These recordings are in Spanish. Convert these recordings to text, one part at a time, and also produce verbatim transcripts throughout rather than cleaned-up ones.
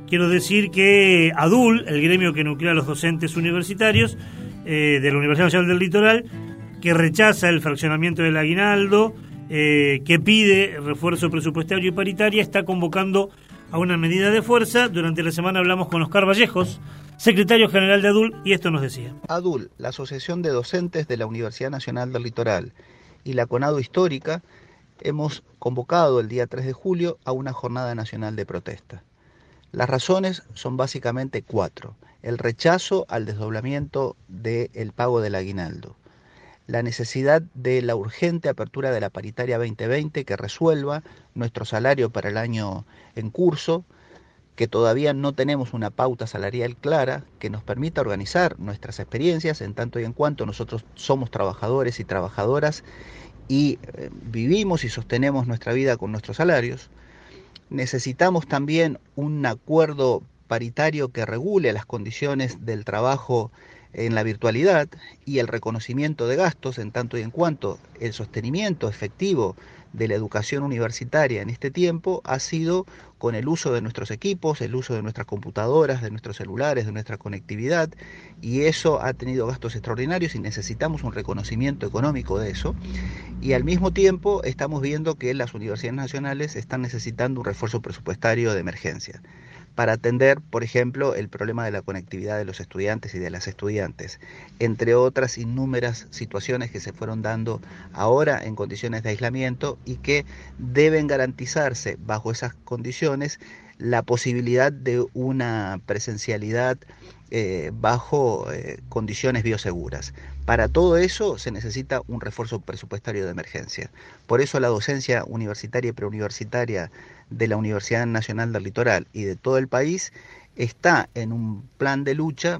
quiero decir que ADUL, el gremio que nuclea a los docentes universitarios eh, de la Universidad Nacional del Litoral, que rechaza el fraccionamiento del aguinaldo, eh, que pide refuerzo presupuestario y paritaria, está convocando a una medida de fuerza. Durante la semana hablamos con Oscar Vallejos, secretario general de ADUL, y esto nos decía. ADUL, la Asociación de Docentes de la Universidad Nacional del Litoral, y la CONADO Histórica, hemos convocado el día tres de julio a una jornada nacional de protesta. Las razones son básicamente cuatro. El rechazo al desdoblamiento del pago del aguinaldo, la necesidad de la urgente apertura de la paritaria veinte veinte que resuelva nuestro salario para el año en curso, que todavía no tenemos una pauta salarial clara que nos permita organizar nuestras experiencias en tanto y en cuanto nosotros somos trabajadores y trabajadoras y eh, vivimos y sostenemos nuestra vida con nuestros salarios. Necesitamos también un acuerdo paritario que regule las condiciones del trabajo en la virtualidad y el reconocimiento de gastos en tanto y en cuanto el sostenimiento efectivo de la educación universitaria en este tiempo ha sido con el uso de nuestros equipos, el uso de nuestras computadoras, de nuestros celulares, de nuestra conectividad, y eso ha tenido gastos extraordinarios y necesitamos un reconocimiento económico de eso. Y al mismo tiempo estamos viendo que las universidades nacionales están necesitando un refuerzo presupuestario de emergencia para atender, por ejemplo, el problema de la conectividad de los estudiantes y de las estudiantes, entre otras innúmeras situaciones que se fueron dando ahora en condiciones de aislamiento y que deben garantizarse bajo esas condiciones la posibilidad de una presencialidad eh, bajo eh, condiciones bioseguras. Para todo eso se necesita un refuerzo presupuestario de emergencia. Por eso la docencia universitaria y preuniversitaria de la Universidad Nacional del Litoral y de todo el país está en un plan de lucha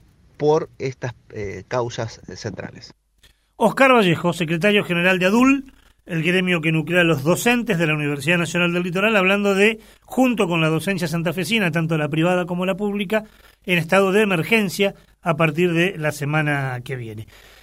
por estas eh, causas centrales. Oscar Vallejo, secretario general de ADUL, el gremio que nuclea a los docentes de la Universidad Nacional del Litoral, hablando de, junto con la docencia santafesina, tanto la privada como la pública, en estado de emergencia a partir de la semana que viene.